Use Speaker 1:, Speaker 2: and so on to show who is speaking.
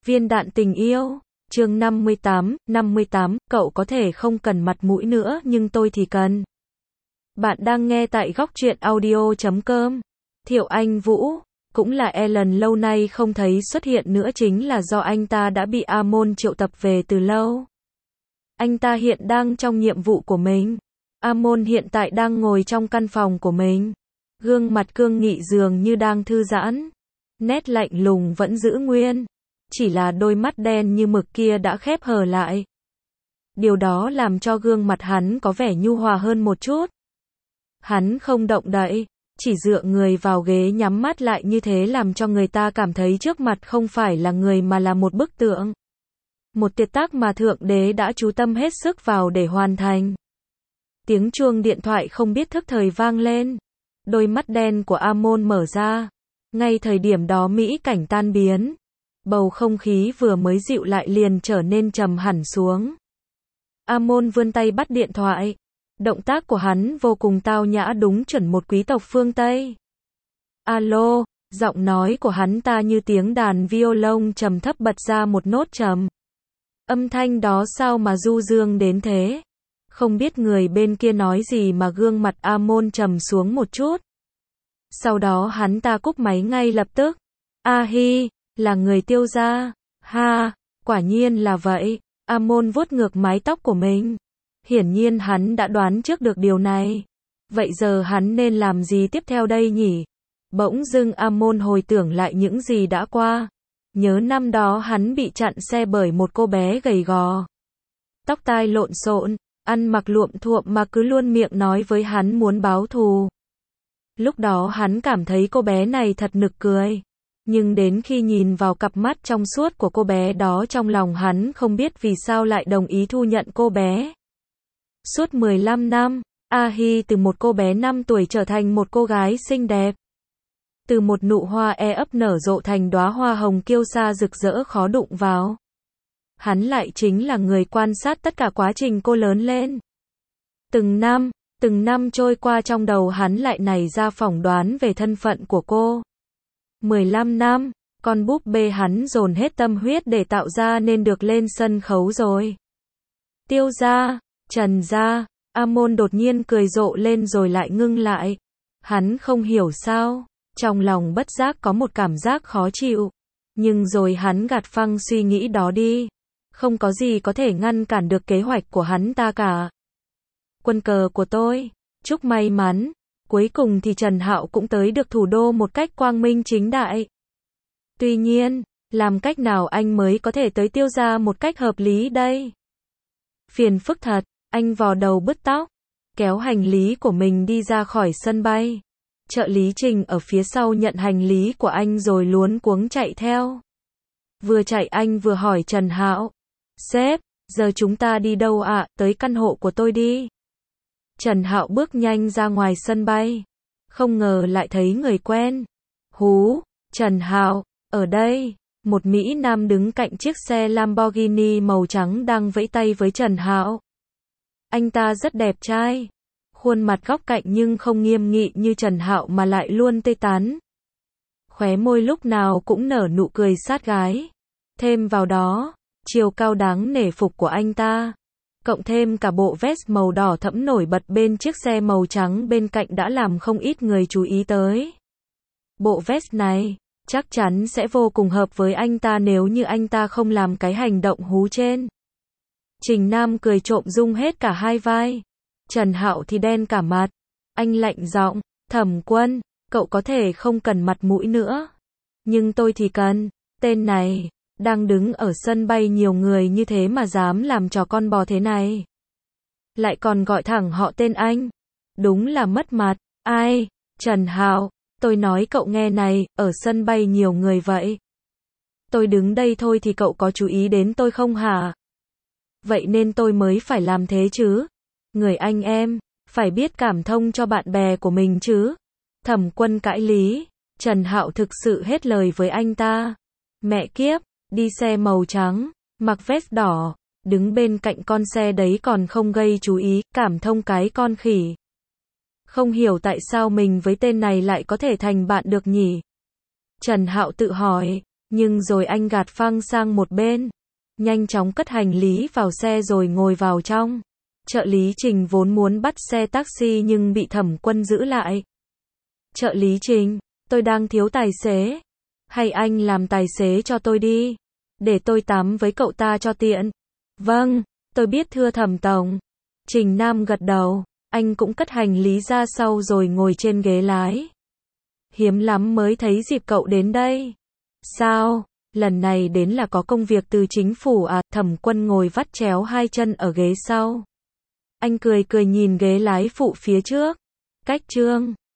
Speaker 1: Viên đạn tình yêu, chương 58, cậu có thể không cần mặt mũi nữa nhưng tôi thì cần. Bạn đang nghe tại góc truyện audio.com. Thiệu Anh Vũ, cũng là Ellen lâu nay không thấy xuất hiện nữa chính là do anh ta đã bị Amon triệu tập về từ lâu. Anh ta hiện đang trong nhiệm vụ của mình. Amon hiện tại đang ngồi trong căn phòng của mình. Gương mặt cương nghị dường như đang thư giãn. Nét lạnh lùng vẫn giữ nguyên. Chỉ là đôi mắt đen như mực kia đã khép hờ lại. Điều đó làm cho gương mặt hắn có vẻ nhu hòa hơn một chút. Hắn không động đậy, chỉ dựa người vào ghế nhắm mắt lại như thế làm cho người ta cảm thấy trước mặt không phải là người mà là một bức tượng. Một tuyệt tác mà Thượng Đế đã chú tâm hết sức vào để hoàn thành. Tiếng chuông điện thoại không biết thức thời vang lên. Đôi mắt đen của Amon mở ra. Ngay thời điểm đó mỹ cảnh tan biến. Bầu không khí vừa mới dịu lại liền trở nên trầm hẳn xuống. Amon vươn tay bắt điện thoại. Động tác của hắn vô cùng tao nhã đúng chuẩn một quý tộc phương Tây. Alo, giọng nói của hắn ta như tiếng đàn violon trầm thấp bật ra một nốt trầm. Âm thanh đó sao mà du dương đến thế? Không biết người bên kia nói gì mà gương mặt Amon trầm xuống một chút. Sau đó hắn ta cúp máy ngay lập tức. A hi, là người Tiêu gia. Ha, quả nhiên là vậy. Amon vuốt ngược mái tóc của mình. Hiển nhiên hắn đã đoán trước được điều này. Vậy giờ hắn nên làm gì tiếp theo đây nhỉ? Bỗng dưng Amon hồi tưởng lại những gì đã qua. Nhớ năm đó hắn bị chặn xe bởi một cô bé gầy gò. Tóc tai lộn xộn, ăn mặc luộm thuộm mà cứ luôn miệng nói với hắn muốn báo thù. Lúc đó hắn cảm thấy cô bé này thật nực cười. Nhưng đến khi nhìn vào cặp mắt trong suốt của cô bé đó trong lòng hắn không biết vì sao lại đồng ý thu nhận cô bé. Suốt 15 năm, A Hi từ một cô bé 5 tuổi trở thành một cô gái xinh đẹp. Từ một nụ hoa ấp nở rộ thành đóa hoa hồng kiêu sa rực rỡ khó đụng vào. Hắn lại chính là người quan sát tất cả quá trình cô lớn lên. Từng năm trôi qua trong đầu hắn lại nảy ra phỏng đoán về thân phận của cô. 15 năm, con búp bê hắn dồn hết tâm huyết để tạo ra nên được lên sân khấu rồi. Tiêu gia, Trần gia, Amon đột nhiên cười rộ lên rồi lại ngưng lại. Hắn không hiểu sao, trong lòng bất giác có một cảm giác khó chịu. Nhưng rồi hắn gạt phăng suy nghĩ đó đi. Không có gì có thể ngăn cản được kế hoạch của hắn ta cả. Quân cờ của tôi, chúc may mắn. Cuối cùng thì Trần Hạo cũng tới được thủ đô một cách quang minh chính đại. Tuy nhiên, làm cách nào anh mới có thể tới Tiêu gia một cách hợp lý đây? Phiền phức thật, anh vò đầu bứt tóc, kéo hành lý của mình đi ra khỏi sân bay. Trợ lý Trình ở phía sau nhận hành lý của anh rồi luống cuống chạy theo. Vừa chạy anh vừa hỏi Trần Hạo, sếp, giờ chúng ta đi đâu ạ? Tới căn hộ của tôi đi. Trần Hạo bước nhanh ra ngoài sân bay. Không ngờ lại thấy người quen. Hú, Trần Hạo, ở đây. Một Mỹ Nam đứng cạnh chiếc xe Lamborghini màu trắng đang vẫy tay với Trần Hạo. Anh ta rất đẹp trai. Khuôn mặt góc cạnh nhưng không nghiêm nghị như Trần Hạo mà lại luôn tươi tắn. Khóe môi lúc nào cũng nở nụ cười sát gái. Thêm vào đó, chiều cao đáng nể phục của anh ta. Cộng thêm cả bộ vest màu đỏ thẫm nổi bật bên chiếc xe màu trắng bên cạnh đã làm không ít người chú ý tới. Bộ vest này, chắc chắn sẽ vô cùng hợp với anh ta nếu như anh ta không làm cái hành động hú trên. Trình Nam cười trộm rung hết cả hai vai. Trần Hạo thì đen cả mặt. Anh lạnh giọng, Thẩm Quân, cậu có thể không cần mặt mũi nữa. Nhưng tôi thì cần. Tên này, đang đứng ở sân bay nhiều người như thế mà dám làm trò con bò thế này. Lại còn gọi thẳng họ tên anh. Đúng là mất mặt. Ai? Trần Hạo, tôi nói cậu nghe này, ở sân bay nhiều người vậy. Tôi đứng đây thôi thì cậu có chú ý đến tôi không hả? Vậy nên tôi mới phải làm thế chứ. Người anh em, phải biết cảm thông cho bạn bè của mình chứ. Thẩm Quân cãi lý. Trần Hạo thực sự hết lời với anh ta. Mẹ kiếp, đi xe màu trắng, mặc vest đỏ, đứng bên cạnh con xe đấy còn không gây chú ý, cảm thông cái con khỉ. Không hiểu tại sao mình với tên này lại có thể thành bạn được nhỉ? Trần Hạo tự hỏi, Nhưng rồi anh gạt phăng sang một bên, nhanh chóng cất hành lý vào xe rồi ngồi vào trong. Trợ lý Trình vốn muốn bắt xe taxi nhưng bị Thẩm Quân giữ lại. Trợ lý Trình, tôi đang thiếu tài xế. Hay anh làm tài xế cho tôi đi. Để tôi tám với cậu ta cho tiện. Vâng, tôi biết thưa Thẩm Tổng. Trình Nam gật đầu. Anh cũng cất hành lý ra sau rồi ngồi trên ghế lái. Hiếm lắm mới thấy dịp cậu đến đây. Sao? Lần này đến là có công việc từ chính phủ à? Thẩm Quân ngồi vắt chéo hai chân ở ghế sau. Anh cười cười nhìn ghế lái phụ phía trước. Cách Trương